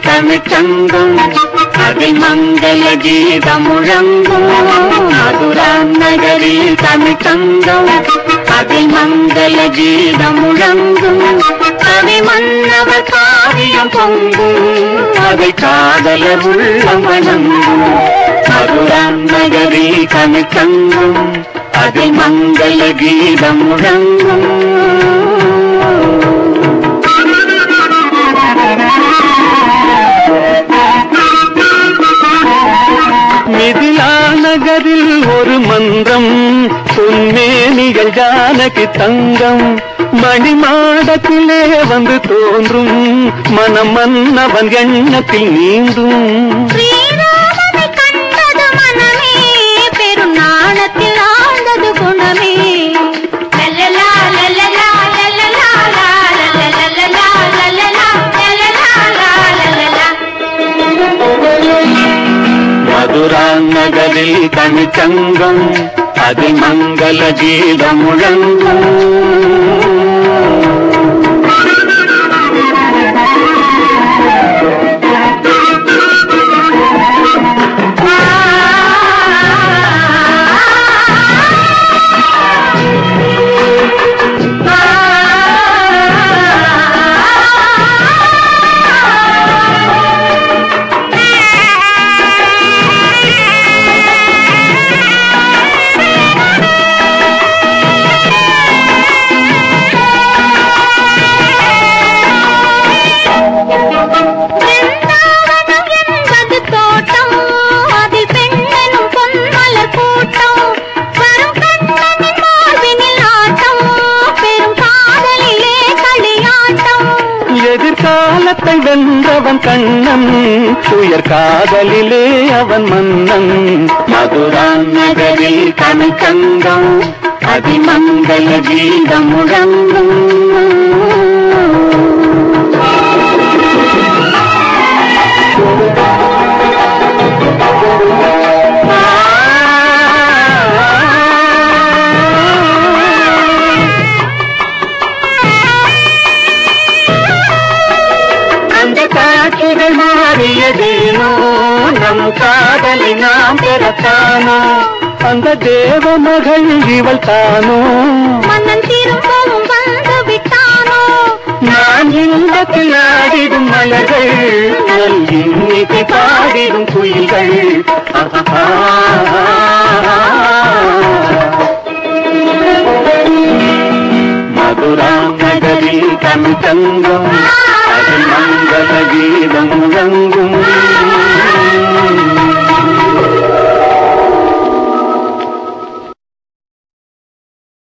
தமிழ்ச்சங்கம் அதில் மங்கள கீதம் முழங்கும். மதுரா நகரில் தமிழ்ச்சங்கம் அதில் மங்கள கீதம் முழங்கும். கவி மன்னவர் காவியம் பொங்கும், அதை காதலர் உள்ளம் வணங்கும். மதுரா நகரில் தமிழ்ச்சங்கம் அதில் மங்கள கீதம் முழங்கும். மிதிலா நகரில் ஒரு மன்றம், பொன்மேனிகள் ஜானகி தங்கம். மணிமாடத்திலே வந்து தோன்றும், மனம் மன்னவன் எண்ணத்தில் நீந்தும். ஸ்ரீராமனை கண்டது மனமே, பெரும் நாணத்தில் ஆழ்ந்தது குணமே. லல்லலா லல்லலா லல்லலா லல்லலா லல்லலா லல்லலா. மதுரா நகரில் தமிழ்ச்சங்கம் அதில் மங்கள கீதம் முழங்கும். எதிர்காலத்தை வென்றவன் கண்ணன், உயர் காதலிலே அவன் மன்னன். மதுரா நகரில் தமிழ்ச்சங்கம் அதில் மங்கள கீதம் முழங்கும். காட்சிகள் மாறியதேனோ, நம் காதலை நாம் பெறத்தானோ. அந்த தேவ மகள் இவள் தானோ, மன்னன் திரும்பவும் வந்து விட்டானோ. நான் இன்பத்தில் ஆடிடும் மலர்கள், நல் இன்னிசை பாடிடும் குயில்கள். மதுரா நகரில் தமிழ்ச்சங்கம் அதில் மங்கள கீதம் முழங்கும்.